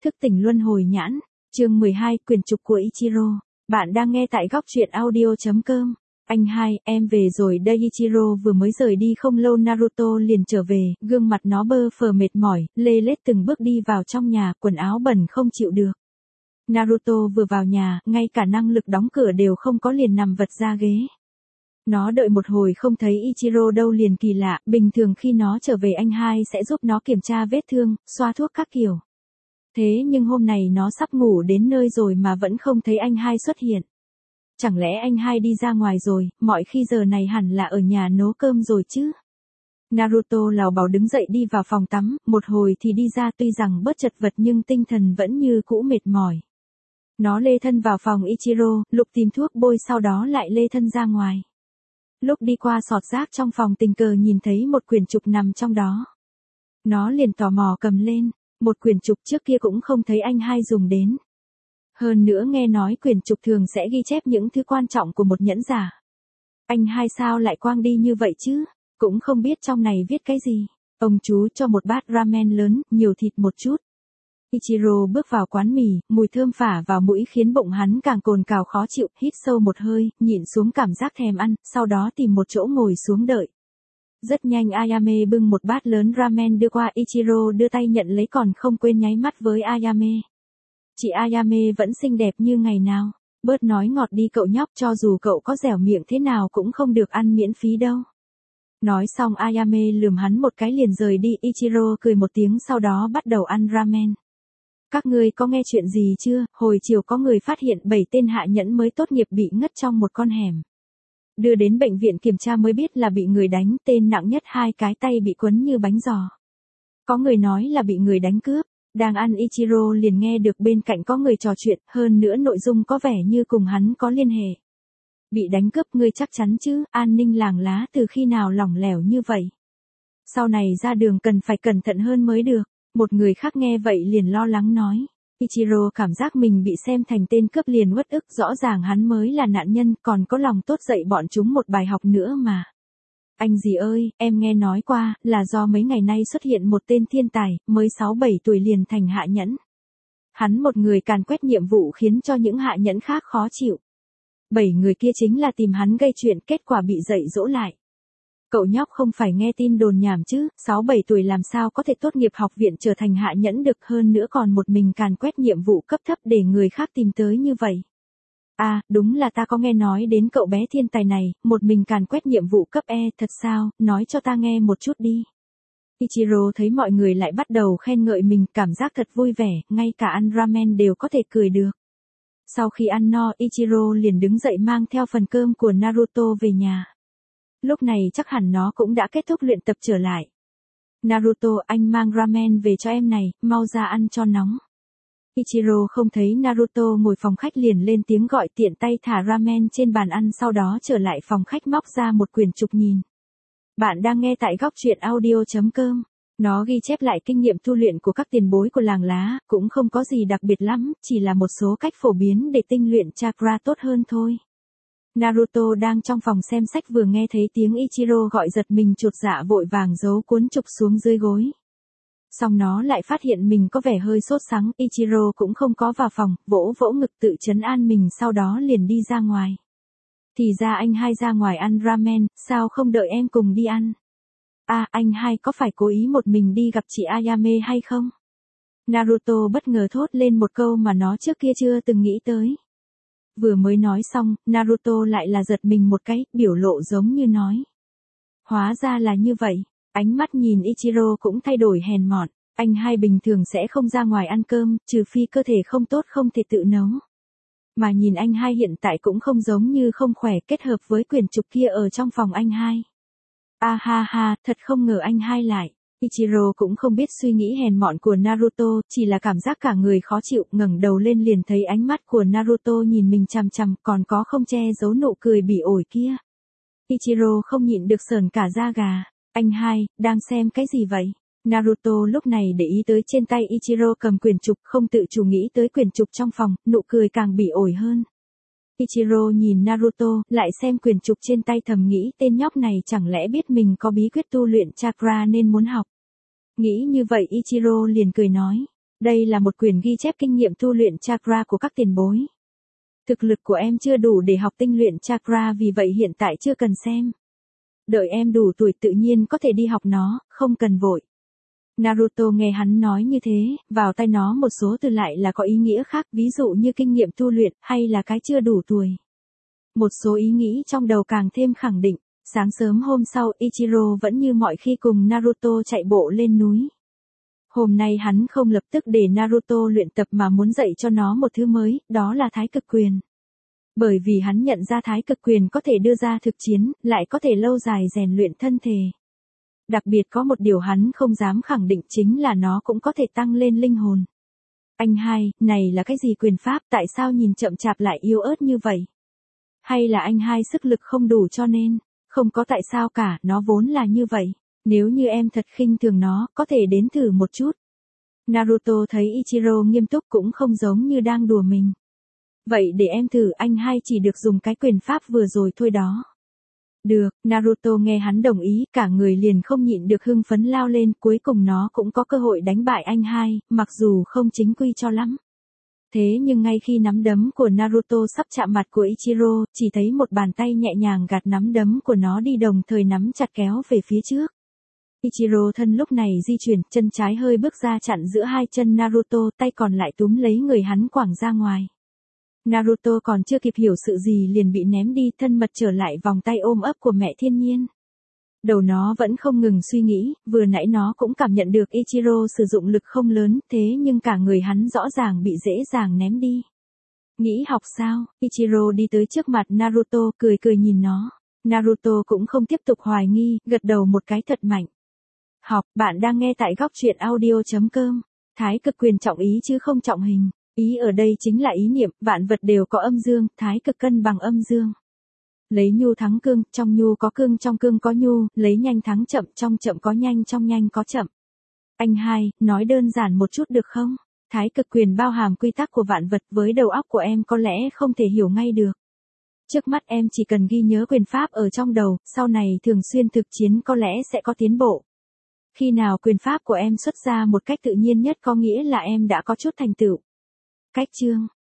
Thức tỉnh luân hồi nhãn, chương 12, quyền trục của Ichiro. Bạn đang nghe tại góc truyện audio.com. Anh hai, em về rồi đây. Ichiro vừa mới rời đi không lâu Naruto liền trở về, gương mặt nó bơ phờ mệt mỏi, lê lết từng bước đi vào trong nhà, quần áo bẩn không chịu được. Naruto vừa vào nhà, ngay cả năng lực đóng cửa đều không có liền nằm vật ra ghế. Nó đợi một hồi không thấy Ichiro đâu liền kỳ lạ, bình thường khi nó trở về anh hai sẽ giúp nó kiểm tra vết thương, xoa thuốc các kiểu. Thế nhưng hôm nay nó sắp ngủ đến nơi rồi mà vẫn không thấy anh hai xuất hiện. Chẳng lẽ anh hai đi ra ngoài rồi, mọi khi giờ này hẳn là ở nhà nấu cơm rồi chứ? Naruto lảo bảo đứng dậy đi vào phòng tắm, một hồi thì đi ra tuy rằng bớt chật vật nhưng tinh thần vẫn như cũ mệt mỏi. Nó lê thân vào phòng Ichiro, lục tìm thuốc bôi sau đó lại lê thân ra ngoài. Lúc đi qua sọt rác trong phòng tình cờ nhìn thấy một quyển trục nằm trong đó. Nó liền tò mò cầm lên, một quyển trục trước kia cũng không thấy anh hai dùng đến. Hơn nữa nghe nói quyển trục thường sẽ ghi chép những thứ quan trọng của một nhẫn giả. Anh hai sao lại quang đi như vậy chứ, cũng không biết trong này viết cái gì. Ông chú cho một bát ramen lớn, nhiều thịt một chút. Ichiro bước vào quán mì, mùi thơm phả vào mũi khiến bụng hắn càng cồn cào khó chịu, hít sâu một hơi, nhịn xuống cảm giác thèm ăn, sau đó tìm một chỗ ngồi xuống đợi. Rất nhanh Ayame bưng một bát lớn ramen đưa qua, Ichiro đưa tay nhận lấy còn không quên nháy mắt với Ayame. Chị Ayame vẫn xinh đẹp như ngày nào, bớt nói ngọt đi cậu nhóc, cho dù cậu có dẻo miệng thế nào cũng không được ăn miễn phí đâu. Nói xong Ayame lườm hắn một cái liền rời đi, Ichiro cười một tiếng sau đó bắt đầu ăn ramen. Các ngươi có nghe chuyện gì chưa, hồi chiều có người phát hiện 7 tên hạ nhẫn mới tốt nghiệp bị ngất trong một con hẻm. Đưa đến bệnh viện kiểm tra mới biết là bị người đánh, tên nặng nhất 2 cái tay bị quấn như bánh giò. Có người nói là bị người đánh cướp, đang ăn Ichiro liền nghe được bên cạnh có người trò chuyện, hơn nữa nội dung có vẻ như cùng hắn có liên hệ. Bị đánh cướp ngươi chắc chắn chứ, an ninh làng lá từ khi nào lỏng lẻo như vậy. Sau này ra đường cần phải cẩn thận hơn mới được. Một người khác nghe vậy liền lo lắng nói. Ichiro cảm giác mình bị xem thành tên cướp liền uất ức, rõ ràng hắn mới là nạn nhân, còn có lòng tốt dạy bọn chúng một bài học nữa mà. Anh dì ơi, em nghe nói qua, là do mấy ngày nay xuất hiện một tên thiên tài, mới 6-7 tuổi liền thành hạ nhẫn. Hắn một người càn quét nhiệm vụ khiến cho những hạ nhẫn khác khó chịu. 7 người kia chính là tìm hắn gây chuyện, kết quả bị dạy dỗ lại. Cậu nhóc không phải nghe tin đồn nhảm chứ, 6-7 tuổi làm sao có thể tốt nghiệp học viện trở thành hạ nhẫn được, hơn nữa còn một mình càn quét nhiệm vụ cấp thấp để người khác tìm tới như vậy. À, đúng là ta có nghe nói đến cậu bé thiên tài này, một mình càn quét nhiệm vụ cấp E, thật sao, nói cho ta nghe một chút đi. Ichiro thấy mọi người lại bắt đầu khen ngợi mình, cảm giác thật vui vẻ, ngay cả ăn ramen đều có thể cười được. Sau khi ăn no, Ichiro liền đứng dậy mang theo phần cơm của Naruto về nhà. Lúc này chắc hẳn nó cũng đã kết thúc luyện tập trở lại. Naruto, anh mang ramen về cho em này, mau ra ăn cho nóng. Ichiro không thấy Naruto ngồi phòng khách liền lên tiếng gọi, tiện tay thả ramen trên bàn ăn, sau đó trở lại phòng khách móc ra một quyển trục nhìn. Bạn đang nghe tại góc truyện audio.com. Nó ghi chép lại kinh nghiệm tu luyện của các tiền bối của làng lá, cũng không có gì đặc biệt lắm, chỉ là một số cách phổ biến để tinh luyện chakra tốt hơn thôi. Naruto đang trong phòng xem sách vừa nghe thấy tiếng Ichiro gọi giật mình chột dạ vội vàng giấu cuốn trục xuống dưới gối. Xong nó lại phát hiện mình có vẻ hơi sốt sắng, Ichiro cũng không có vào phòng, vỗ vỗ ngực tự trấn an mình sau đó liền đi ra ngoài. Thì ra anh hai ra ngoài ăn ramen, sao không đợi em cùng đi ăn? À, anh hai có phải cố ý một mình đi gặp chị Ayame hay không? Naruto bất ngờ thốt lên một câu mà nó trước kia chưa từng nghĩ tới. Vừa mới nói xong, Naruto lại là giật mình một cái, biểu lộ giống như nói. Hóa ra là như vậy, ánh mắt nhìn Ichiro cũng thay đổi hèn mọn, anh hai bình thường sẽ không ra ngoài ăn cơm, trừ phi cơ thể không tốt không thể tự nấu. Mà nhìn anh hai hiện tại cũng không giống như không khỏe, kết hợp với quyển trục kia ở trong phòng anh hai. À ha ha, thật không ngờ anh hai lại. Ichiro cũng không biết suy nghĩ hèn mọn của Naruto, chỉ là cảm giác cả người khó chịu, ngẩng đầu lên liền thấy ánh mắt của Naruto nhìn mình chằm chằm, còn có không che giấu nụ cười bỉ ổi kia. Ichiro không nhịn được sởn cả da gà. Anh hai, đang xem cái gì vậy? Naruto lúc này để ý tới trên tay Ichiro cầm quyển trục, không tự chủ nghĩ tới quyển trục trong phòng, nụ cười càng bỉ ổi hơn. Ichiro nhìn Naruto, lại xem quyển trục trên tay thầm nghĩ tên nhóc này chẳng lẽ biết mình có bí quyết tu luyện chakra nên muốn học. Nghĩ như vậy Ichiro liền cười nói. Đây là một quyển ghi chép kinh nghiệm tu luyện chakra của các tiền bối. Thực lực của em chưa đủ để học tinh luyện chakra, vì vậy hiện tại chưa cần xem. Đợi em đủ tuổi tự nhiên có thể đi học nó, không cần vội. Naruto nghe hắn nói như thế, vào tai nó một số từ lại là có ý nghĩa khác, ví dụ như kinh nghiệm tu luyện, hay là cái chưa đủ tuổi. Một số ý nghĩ trong đầu càng thêm khẳng định. Sáng sớm hôm sau, Ichiro vẫn như mọi khi cùng Naruto chạy bộ lên núi. Hôm nay hắn không lập tức để Naruto luyện tập mà muốn dạy cho nó một thứ mới, đó là thái cực quyền. Bởi vì hắn nhận ra thái cực quyền có thể đưa ra thực chiến, lại có thể lâu dài rèn luyện thân thể. Đặc biệt có một điều hắn không dám khẳng định chính là nó cũng có thể tăng lên linh hồn. Anh hai, này là cái gì quyền pháp, tại sao nhìn chậm chạp lại yếu ớt như vậy? Hay là anh hai sức lực không đủ cho nên? Không có tại sao cả, nó vốn là như vậy. Nếu như em thật khinh thường nó, có thể đến thử một chút. Naruto thấy Ichiro nghiêm túc cũng không giống như đang đùa mình. Vậy để em thử, anh hai chỉ được dùng cái quyền pháp vừa rồi thôi đó. Được, Naruto nghe hắn đồng ý, cả người liền không nhịn được hưng phấn lao lên, cuối cùng nó cũng có cơ hội đánh bại anh hai, mặc dù không chính quy cho lắm. Thế nhưng ngay khi nắm đấm của Naruto sắp chạm mặt của Ichiro, chỉ thấy một bàn tay nhẹ nhàng gạt nắm đấm của nó đi, đồng thời nắm chặt kéo về phía trước. Ichiro thân lúc này di chuyển, chân trái hơi bước ra chặn giữa hai chân Naruto, tay còn lại túm lấy người hắn quẳng ra ngoài. Naruto còn chưa kịp hiểu sự gì liền bị ném đi, thân mật trở lại vòng tay ôm ấp của mẹ thiên nhiên. Đầu nó vẫn không ngừng suy nghĩ, vừa nãy nó cũng cảm nhận được Ichiro sử dụng lực không lớn, thế nhưng cả người hắn rõ ràng bị dễ dàng ném đi. Nghĩ học sao? Ichiro đi tới trước mặt Naruto, cười cười nhìn nó. Naruto cũng không tiếp tục hoài nghi, gật đầu một cái thật mạnh. Học, bạn đang nghe tại góc truyện audio.com. Thái cực quyền trọng ý chứ không trọng hình. Ý ở đây chính là ý niệm, vạn vật đều có âm dương, thái cực cân bằng âm dương. Lấy nhu thắng cương, trong nhu có cương, trong cương có nhu, lấy nhanh thắng chậm, trong chậm có nhanh, trong nhanh có chậm. Anh hai, nói đơn giản một chút được không? Thái cực quyền bao hàm quy tắc của vạn vật, với đầu óc của em có lẽ không thể hiểu ngay được. Trước mắt em chỉ cần ghi nhớ quyền pháp ở trong đầu, sau này thường xuyên thực chiến có lẽ sẽ có tiến bộ. Khi nào quyền pháp của em xuất ra một cách tự nhiên nhất có nghĩa là em đã có chút thành tựu. Cách chương